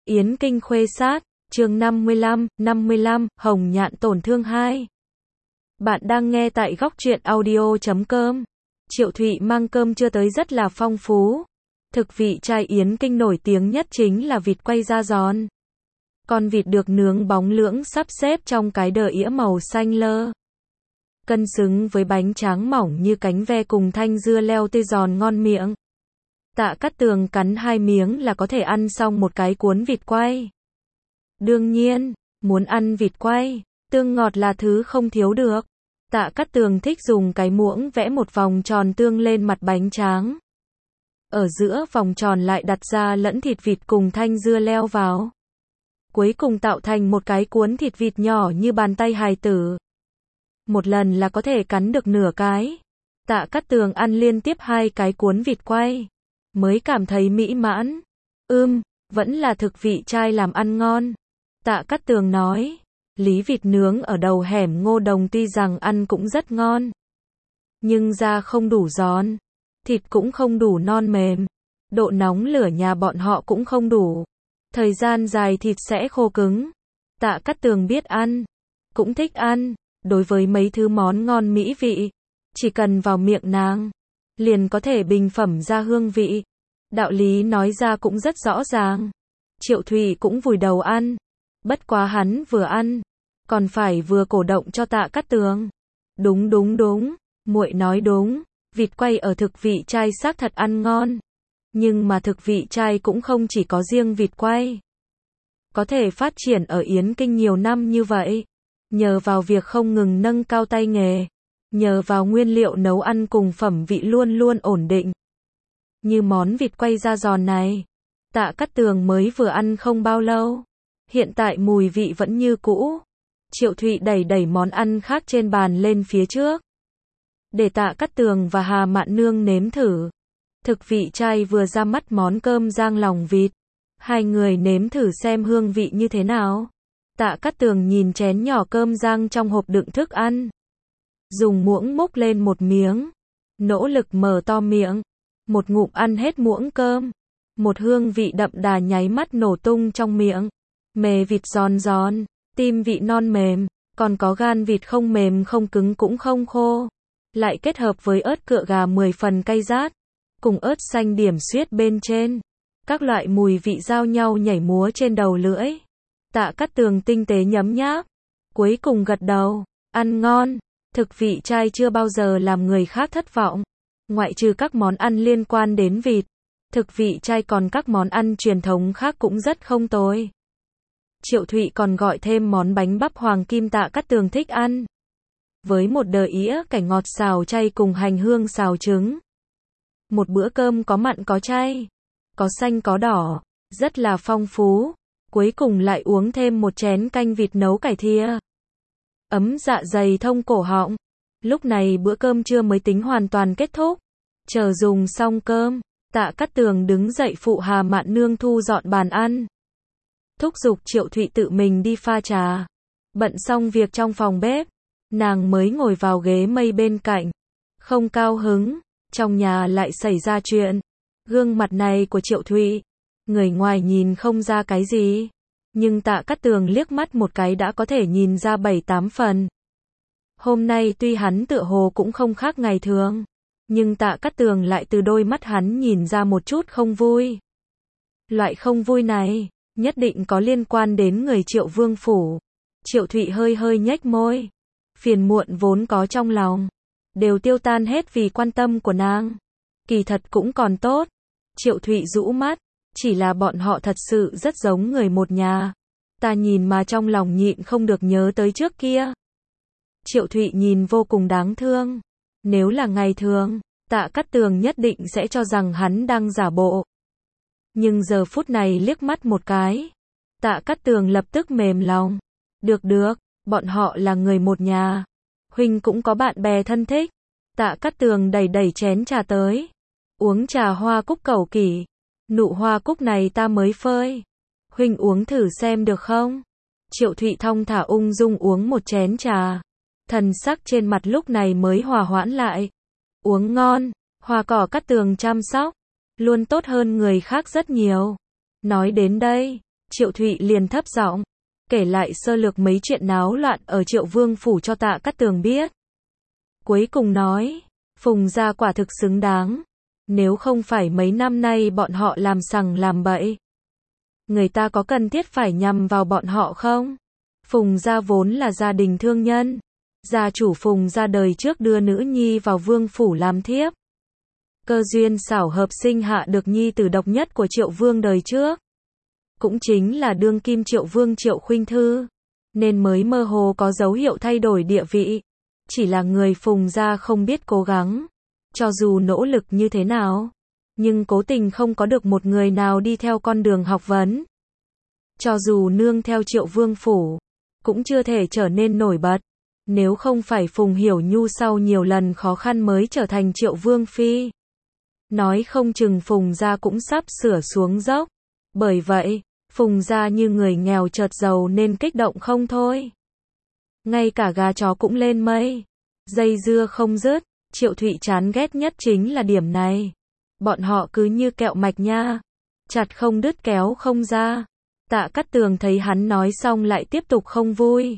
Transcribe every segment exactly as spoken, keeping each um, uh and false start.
Yến Kinh Khuê Sát, chương năm mươi lăm, năm mươi lăm, Hồng Nhạn tổn thương hai. Bạn đang nghe tại góc truyện audio chấm com. Triệu Thụy mang cơm trưa tới rất là phong phú. Thực vị trai Yến Kinh nổi tiếng nhất chính là vịt quay da giòn. Con vịt được nướng bóng lưỡng sắp xếp trong cái đờ ĩa màu xanh lơ. Cân xứng với bánh tráng mỏng như cánh ve cùng thanh dưa leo tươi giòn ngon miệng. Tạ Cát Tường cắn hai miếng là có thể ăn xong một cái cuốn vịt quay. Đương nhiên, muốn ăn vịt quay, tương ngọt là thứ không thiếu được. Tạ Cát Tường thích dùng cái muỗng vẽ một vòng tròn tương lên mặt bánh tráng. Ở giữa vòng tròn lại đặt ra lẫn thịt vịt cùng thanh dưa leo vào. Cuối cùng tạo thành một cái cuốn thịt vịt nhỏ như bàn tay hài tử. Một lần là có thể cắn được nửa cái. Tạ Cát Tường ăn liên tiếp hai cái cuốn vịt quay, mới cảm thấy mỹ mãn. Ưm, vẫn là thực vị trai làm ăn ngon. Tạ Cát Tường nói, lý vịt nướng ở đầu hẻm Ngô Đồng tuy rằng ăn cũng rất ngon, nhưng da không đủ giòn, thịt cũng không đủ non mềm, độ nóng lửa nhà bọn họ cũng không đủ. Thời gian dài thịt sẽ khô cứng. Tạ Cát Tường biết ăn, cũng thích ăn, đối với mấy thứ món ngon mỹ vị, chỉ cần vào miệng nàng, liền có thể bình phẩm ra hương vị. Đạo lý nói ra cũng rất rõ ràng. Triệu Thụy cũng vùi đầu ăn. Bất quá hắn vừa ăn, còn phải vừa cổ động cho Tạ Cát Tường. Đúng đúng đúng, muội nói đúng, vịt quay ở thực vị trai xác thật ăn ngon. Nhưng mà thực vị trai cũng không chỉ có riêng vịt quay. Có thể phát triển ở Yến Kinh nhiều năm như vậy, nhờ vào việc không ngừng nâng cao tay nghề, nhờ vào nguyên liệu nấu ăn cùng phẩm vị luôn luôn ổn định. Như món vịt quay da giòn này, Tạ Cát Tường mới vừa ăn không bao lâu, hiện tại mùi vị vẫn như cũ. Triệu Thụy đẩy đẩy món ăn khác trên bàn lên phía trước, để Tạ Cát Tường và Hà Mạn Nương nếm thử. Thực vị trai vừa ra mắt món cơm rang lòng vịt, hai người nếm thử xem hương vị như thế nào. Tạ Cát Tường nhìn chén nhỏ cơm rang trong hộp đựng thức ăn, dùng muỗng múc lên một miếng, nỗ lực mở to miệng, một ngụm ăn hết muỗng cơm. Một hương vị đậm đà nháy mắt nổ tung trong miệng. Mề vịt giòn giòn, tim vị non mềm, còn có gan vịt không mềm không cứng cũng không khô. Lại kết hợp với ớt cựa gà mười phần cay rát, cùng ớt xanh điểm xuyết bên trên. Các loại mùi vị giao nhau nhảy múa trên đầu lưỡi. Tạ Cát Tường tinh tế nhấm nháp, cuối cùng gật đầu, ăn ngon. Thực vị trai chưa bao giờ làm người khác thất vọng. Ngoại trừ các món ăn liên quan đến vịt, thực vị trai còn các món ăn truyền thống khác cũng rất không tồi. Triệu Thụy còn gọi thêm món bánh bắp hoàng kim Tạ Cát Tường thích ăn, với một đờ ĩa cải ngọt xào chay cùng hành hương xào trứng. Một bữa cơm có mặn có chay, có xanh có đỏ, rất là phong phú. Cuối cùng lại uống thêm một chén canh vịt nấu cải thìa, ấm dạ dày thông cổ họng. Lúc này bữa cơm trưa mới tính hoàn toàn kết thúc. Chờ dùng xong cơm, Tạ Cát Tường đứng dậy phụ Hà Mạn Nương thu dọn bàn ăn, thúc giục Triệu Thụy tự mình đi pha trà. Bận xong việc trong phòng bếp, nàng mới ngồi vào ghế mây bên cạnh, không cao hứng, trong nhà lại xảy ra chuyện. Gương mặt này của Triệu Thụy, người ngoài nhìn không ra cái gì, nhưng Tạ Cát Tường liếc mắt một cái đã có thể nhìn ra bảy tám phần. Hôm nay tuy hắn tựa hồ cũng không khác ngày thường, nhưng Tạ Cát Tường lại từ đôi mắt hắn nhìn ra một chút không vui. Loại không vui này, nhất định có liên quan đến người Triệu Vương phủ. Triệu Thụy hơi hơi nhếch môi. Phiền muộn vốn có trong lòng, đều tiêu tan hết vì quan tâm của nàng. Kỳ thật cũng còn tốt. Triệu Thụy rũ mắt, chỉ là bọn họ thật sự rất giống người một nhà. Ta nhìn mà trong lòng nhịn không được nhớ tới trước kia. Triệu Thụy nhìn vô cùng đáng thương. Nếu là ngày thường, Tạ Cát Tường nhất định sẽ cho rằng hắn đang giả bộ. Nhưng giờ phút này liếc mắt một cái, Tạ Cát Tường lập tức mềm lòng. Được được, bọn họ là người một nhà. Huynh cũng có bạn bè thân thích. Tạ Cát Tường đẩy đẩy chén trà tới. Uống trà hoa cúc cẩu kỷ. Nụ hoa cúc này ta mới phơi. Huynh uống thử xem được không? Triệu Thụy thong thả ung dung uống một chén trà. Thần sắc trên mặt lúc này mới hòa hoãn lại. Uống ngon, hoa cỏ Cát Tường chăm sóc, luôn tốt hơn người khác rất nhiều. Nói đến đây, Triệu Thụy liền thấp giọng kể lại sơ lược mấy chuyện náo loạn ở Triệu Vương phủ cho Tạ Cát Tường biết. Cuối cùng nói, Phùng gia quả thực xứng đáng, nếu không phải mấy năm nay bọn họ làm sằng làm bậy, người ta có cần thiết phải nhằm vào bọn họ không? Phùng gia vốn là gia đình thương nhân, gia chủ Phùng gia đời trước đưa nữ nhi vào vương phủ làm thiếp. Cơ duyên xảo hợp sinh hạ được nhi tử độc nhất của Triệu Vương đời trước, cũng chính là đương kim Triệu Vương Triệu Khuynh Thư, nên mới mơ hồ có dấu hiệu thay đổi địa vị. Chỉ là người Phùng gia không biết cố gắng, cho dù nỗ lực như thế nào, nhưng cố tình không có được một người nào đi theo con đường học vấn. Cho dù nương theo Triệu Vương phủ, cũng chưa thể trở nên nổi bật. Nếu không phải Phùng Hiểu Nhu sau nhiều lần khó khăn mới trở thành Triệu Vương phi, nói không chừng Phùng gia cũng sắp sửa xuống dốc. Bởi vậy, Phùng gia như người nghèo chợt giàu nên kích động không thôi. Ngay cả gà chó cũng lên mây, dây dưa không dứt. Triệu Thụy chán ghét nhất chính là điểm này. Bọn họ cứ như kẹo mạch nha, chặt không đứt kéo không ra. Tạ Cát Tường thấy hắn nói xong lại tiếp tục không vui,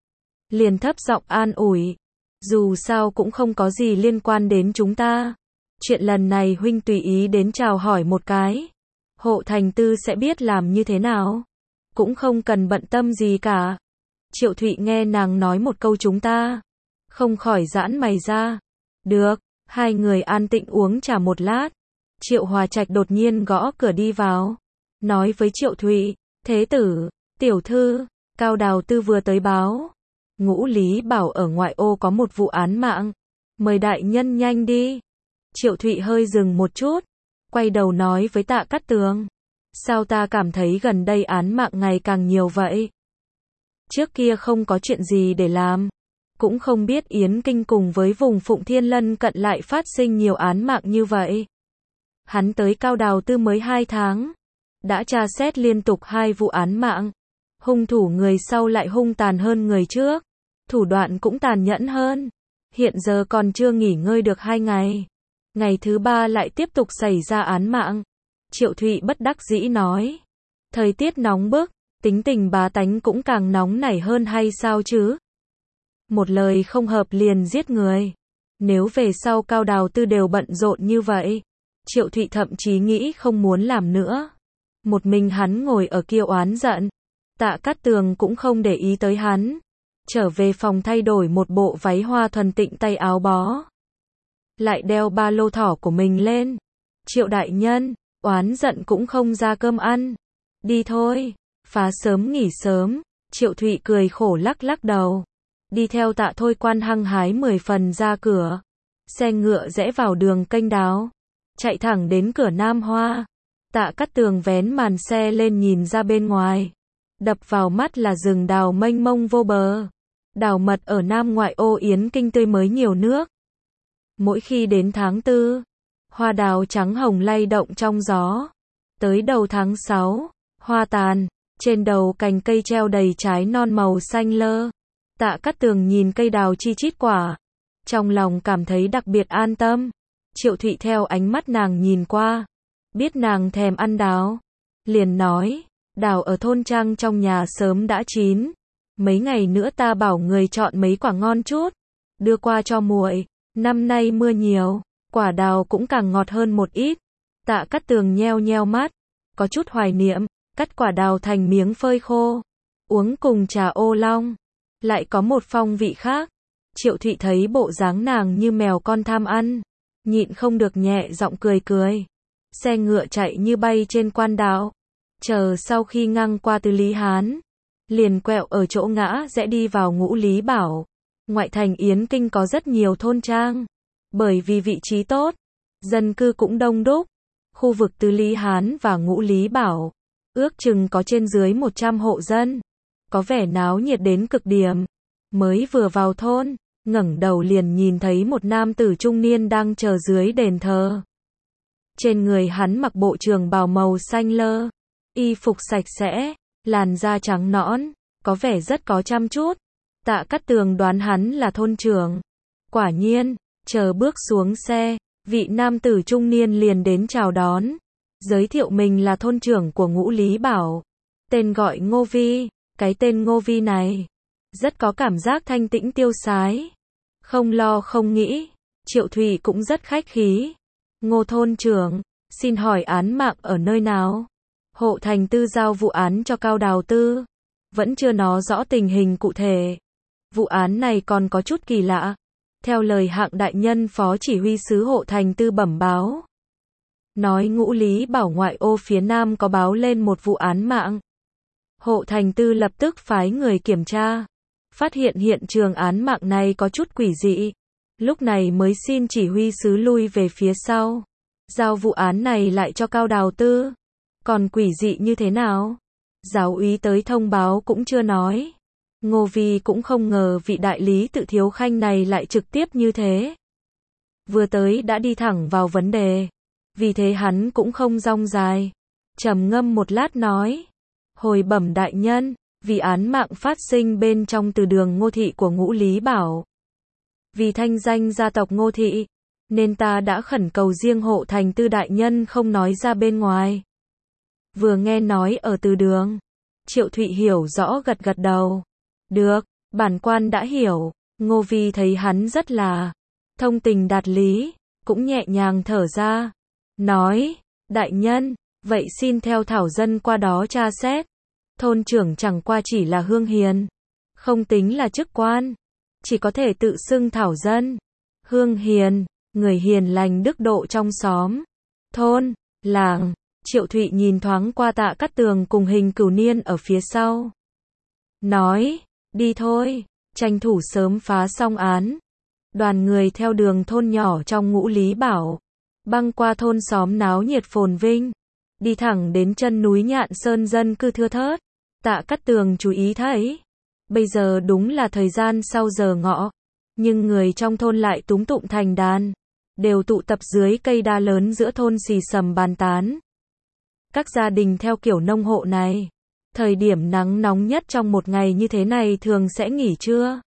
liền thấp giọng an ủi, dù sao cũng không có gì liên quan đến chúng ta. Chuyện lần này huynh tùy ý đến chào hỏi một cái, Hộ Thành Tư sẽ biết làm như thế nào, cũng không cần bận tâm gì cả. Triệu Thụy nghe nàng nói một câu chúng ta, không khỏi giãn mày ra. Được, hai người an tĩnh uống trà một lát. Triệu Hòa Trạch đột nhiên gõ cửa đi vào, nói với Triệu Thụy, thế tử, tiểu thư, Cao Đào Tư vừa tới báo. Ngũ Lý bảo ở ngoại ô có một vụ án mạng, mời đại nhân nhanh đi. Triệu Thụy hơi dừng một chút, quay đầu nói với Tạ Cát Tường, sao ta cảm thấy gần đây án mạng ngày càng nhiều vậy? Trước kia không có chuyện gì để làm, cũng không biết Yến Kinh cùng với vùng Phụng Thiên lân cận lại phát sinh nhiều án mạng như vậy. Hắn tới Cao Đào Tư mới hai tháng, đã tra xét liên tục hai vụ án mạng. Hung thủ người sau lại hung tàn hơn người trước, thủ đoạn cũng tàn nhẫn hơn. Hiện giờ còn chưa nghỉ ngơi được hai ngày, ngày thứ ba lại tiếp tục xảy ra án mạng. Triệu Thụy bất đắc dĩ nói, thời tiết nóng bức, tính tình bá tánh cũng càng nóng nảy hơn hay sao chứ? Một lời không hợp liền giết người. Nếu về sau Cao Đào Tư đều bận rộn như vậy, Triệu Thụy thậm chí nghĩ không muốn làm nữa. Một mình hắn ngồi ở kia oán giận. Tạ Cát Tường cũng không để ý tới hắn, trở về phòng thay đổi một bộ váy hoa thuần tịnh tay áo bó, lại đeo ba lô thỏ của mình lên. Triệu đại nhân, oán giận cũng không ra cơm ăn, đi thôi, phá sớm nghỉ sớm. Triệu Thụy cười khổ lắc lắc đầu, đi theo Tạ Thôi Quan hăng hái mười phần ra cửa. Xe ngựa rẽ vào đường kênh đáo, chạy thẳng đến cửa Nam Hoa. Tạ Cát Tường vén màn xe lên nhìn ra bên ngoài, đập vào mắt là rừng đào mênh mông vô bờ. Đào mật ở Nam ngoại ô Yến Kinh tươi mới nhiều nước. Mỗi khi đến tháng tư, hoa đào trắng hồng lay động trong gió. Tới đầu tháng sáu, hoa tàn, trên đầu cành cây treo đầy trái non màu xanh lơ. Tạ Cát Tường nhìn cây đào chi chít quả, trong lòng cảm thấy đặc biệt an tâm. Triệu Thụy theo ánh mắt nàng nhìn qua, biết nàng thèm ăn đào, liền nói, đào ở thôn trang trong nhà sớm đã chín, mấy ngày nữa ta bảo người chọn mấy quả ngon chút, đưa qua cho muội. Năm nay mưa nhiều, quả đào cũng càng ngọt hơn một ít. Tạ Cát Tường nheo nheo mắt, có chút hoài niệm, cắt quả đào thành miếng phơi khô, uống cùng trà ô long, lại có một phong vị khác. Triệu Thụy thấy bộ dáng nàng như mèo con tham ăn, nhịn không được nhẹ giọng cười cười. Xe ngựa chạy như bay trên quan đạo, chờ sau khi ngang qua Tứ Lý Hán, liền quẹo ở chỗ ngã rẽ đi vào Ngũ Lý Bảo. Ngoại thành Yến Kinh có rất nhiều thôn trang, bởi vì vị trí tốt, dân cư cũng đông đúc. Khu vực Tứ Lý Hán và Ngũ Lý Bảo, ước chừng có trên dưới một trăm hộ dân, có vẻ náo nhiệt đến cực điểm. Mới vừa vào thôn, ngẩng đầu liền nhìn thấy một nam tử trung niên đang chờ dưới đền thờ. Trên người hắn mặc bộ trường bào màu xanh lơ, y phục sạch sẽ, làn da trắng nõn, có vẻ rất có chăm chút. Tạ Cát Tường đoán hắn là thôn trưởng. Quả nhiên, chờ bước xuống xe, vị nam tử trung niên liền đến chào đón, giới thiệu mình là thôn trưởng của Ngũ Lý Bảo. Tên gọi Ngô Vi, cái tên Ngô Vi này, rất có cảm giác thanh tĩnh tiêu sái. Không lo không nghĩ, Triệu Thụy cũng rất khách khí. Ngô thôn trưởng, xin hỏi án mạng ở nơi nào? Hộ Thành Tư giao vụ án cho Cao Đào Tư. Vẫn chưa nói rõ tình hình cụ thể. Vụ án này còn có chút kỳ lạ. Theo lời Hạng đại nhân phó chỉ huy sứ Hộ Thành Tư bẩm báo. Nói Ngũ Lý Bảo ngoại ô phía Nam có báo lên một vụ án mạng. Hộ Thành Tư lập tức phái người kiểm tra. Phát hiện hiện trường án mạng này có chút quỷ dị. Lúc này mới xin chỉ huy sứ lui về phía sau. Giao vụ án này lại cho Cao Đào Tư. Còn quỷ dị như thế nào? Giáo úy tới thông báo cũng chưa nói. Ngô Vi cũng không ngờ vị đại lý tự Thiếu Khanh này lại trực tiếp như thế. Vừa tới đã đi thẳng vào vấn đề. Vì thế hắn cũng không rong dài. Trầm ngâm một lát nói. Hồi bẩm đại nhân, vì án mạng phát sinh bên trong từ đường Ngô Thị của Ngũ Lý Bảo. Vì thanh danh gia tộc Ngô Thị, nên ta đã khẩn cầu riêng Hộ Thành Tư đại nhân không nói ra bên ngoài. Vừa nghe nói ở từ đường, Triệu Thụy hiểu rõ gật gật đầu. Được, bản quan đã hiểu. Ngô Vi thấy hắn rất là thông tình đạt lý, cũng nhẹ nhàng thở ra. Nói, đại nhân, vậy xin theo thảo dân qua đó tra xét. Thôn trưởng chẳng qua chỉ là hương hiền, không tính là chức quan, chỉ có thể tự xưng thảo dân. Hương hiền, người hiền lành đức độ trong xóm, thôn, làng. Triệu Thụy nhìn thoáng qua Tạ Cát Tường cùng Hình Cửu Niên ở phía sau. Nói, đi thôi, tranh thủ sớm phá xong án. Đoàn người theo đường thôn nhỏ trong Ngũ Lý Bảo, băng qua thôn xóm náo nhiệt phồn vinh, đi thẳng đến chân núi Nhạn Sơn dân cư thưa thớt. Tạ Cát Tường chú ý thấy, bây giờ đúng là thời gian sau giờ ngọ, nhưng người trong thôn lại túm tụm thành đàn, đều tụ tập dưới cây đa lớn giữa thôn xì xầm bàn tán. Các gia đình theo kiểu nông hộ này, thời điểm nắng nóng nhất trong một ngày như thế này thường sẽ nghỉ trưa.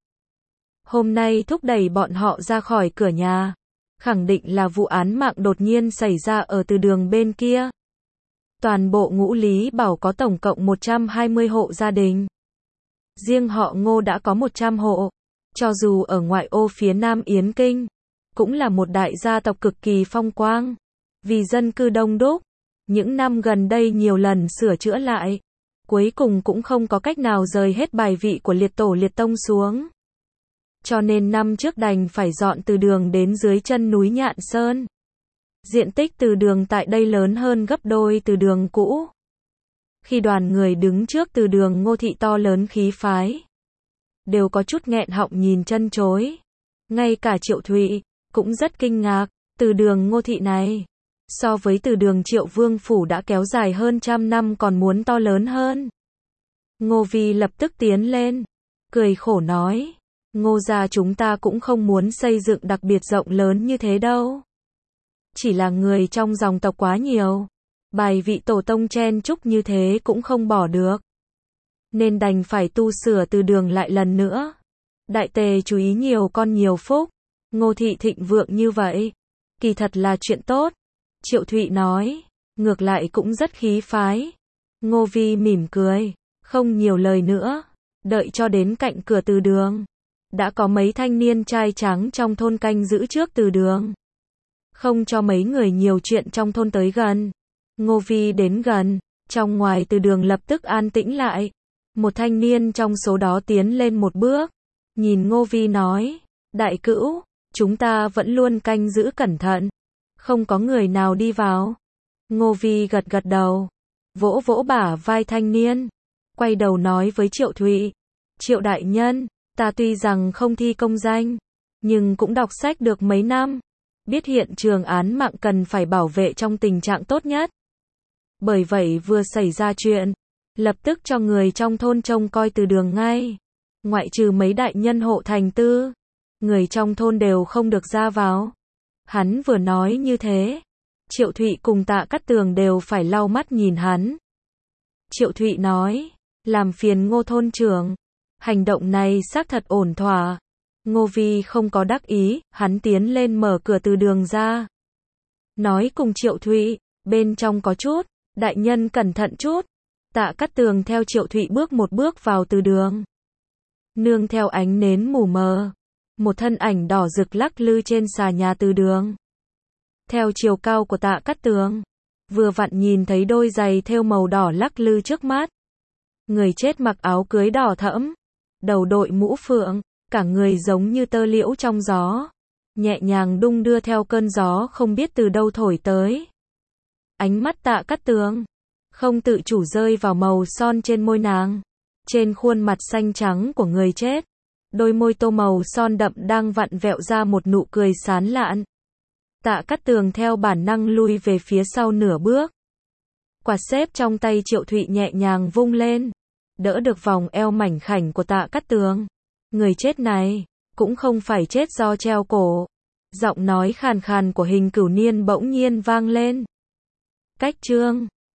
Hôm nay thúc đẩy bọn họ ra khỏi cửa nhà, khẳng định là vụ án mạng đột nhiên xảy ra ở từ đường bên kia. Toàn bộ Ngũ Lý Bảo có tổng cộng một trăm hai mươi hộ gia đình. Riêng họ Ngô đã có một trăm hộ. Cho dù ở ngoại ô phía Nam Yến Kinh, cũng là một đại gia tộc cực kỳ phong quang. Vì dân cư đông đúc, những năm gần đây nhiều lần sửa chữa lại, cuối cùng cũng không có cách nào rời hết bài vị của liệt tổ liệt tông xuống. Cho nên năm trước đành phải dọn từ đường đến dưới chân núi Nhạn Sơn. Diện tích từ đường tại đây lớn hơn gấp đôi từ đường cũ. Khi đoàn người đứng trước từ đường Ngô Thị to lớn khí phái, đều có chút nghẹn họng nhìn chân chối. Ngay cả Triệu Thụy cũng rất kinh ngạc, từ đường Ngô Thị này, so với từ đường Triệu Vương Phủ đã kéo dài hơn trăm năm còn muốn to lớn hơn. Ngô Vi lập tức tiến lên, cười khổ nói, Ngô gia chúng ta cũng không muốn xây dựng đặc biệt rộng lớn như thế đâu. Chỉ là người trong dòng tộc quá nhiều, bài vị tổ tông chen chúc như thế cũng không bỏ được. Nên đành phải tu sửa từ đường lại lần nữa. Đại tề chú ý nhiều con nhiều phúc, Ngô Thị thịnh vượng như vậy, kỳ thật là chuyện tốt. Triệu Thụy nói, ngược lại cũng rất khí phái. Ngô Vi mỉm cười, không nhiều lời nữa, đợi cho đến cạnh cửa từ đường. Đã có mấy thanh niên trai trắng trong thôn canh giữ trước từ đường. Không cho mấy người nhiều chuyện trong thôn tới gần. Ngô Vi đến gần, trong ngoài từ đường lập tức an tĩnh lại. Một thanh niên trong số đó tiến lên một bước, nhìn Ngô Vi nói, đại cữu, chúng ta vẫn luôn canh giữ cẩn thận, không có người nào đi vào. Ngô Vi gật gật đầu, vỗ vỗ bả vai thanh niên, quay đầu nói với Triệu Thụy, Triệu đại nhân, ta tuy rằng không thi công danh, nhưng cũng đọc sách được mấy năm, biết hiện trường án mạng cần phải bảo vệ trong tình trạng tốt nhất. Bởi vậy vừa xảy ra chuyện, lập tức cho người trong thôn trông coi từ đường ngay. Ngoại trừ mấy đại nhân Hộ Thành Tư, người trong thôn đều không được ra vào. Hắn vừa nói như thế, Triệu Thụy cùng Tạ Cát Tường đều phải lau mắt nhìn hắn. Triệu Thụy nói, làm phiền Ngô thôn trưởng, hành động này xác thật ổn thỏa. Ngô Vi không có đắc ý, hắn tiến lên mở cửa từ đường ra. Nói cùng Triệu Thụy, bên trong có chút, đại nhân cẩn thận chút. Tạ Cát Tường theo Triệu Thụy bước một bước vào từ đường. Nương theo ánh nến mù mờ, một thân ảnh đỏ rực lắc lư trên xà nhà từ đường. Theo chiều cao của Tạ Cát Tường, vừa vặn nhìn thấy đôi giày thêu màu đỏ lắc lư trước mắt. Người chết mặc áo cưới đỏ thẫm, đầu đội mũ phượng, cả người giống như tơ liễu trong gió, nhẹ nhàng đung đưa theo cơn gió không biết từ đâu thổi tới. Ánh mắt Tạ Cát Tường không tự chủ rơi vào màu son trên môi nàng, trên khuôn mặt xanh trắng của người chết. Đôi môi tô màu son đậm đang vặn vẹo ra một nụ cười sán lạn. Tạ Cát Tường theo bản năng lui về phía sau nửa bước. Quạt xếp trong tay Triệu Thụy nhẹ nhàng vung lên, đỡ được vòng eo mảnh khảnh của Tạ Cát Tường. Người chết này cũng không phải chết do treo cổ. Giọng nói khàn khàn của Hình Cửu Niên bỗng nhiên vang lên. Cách chương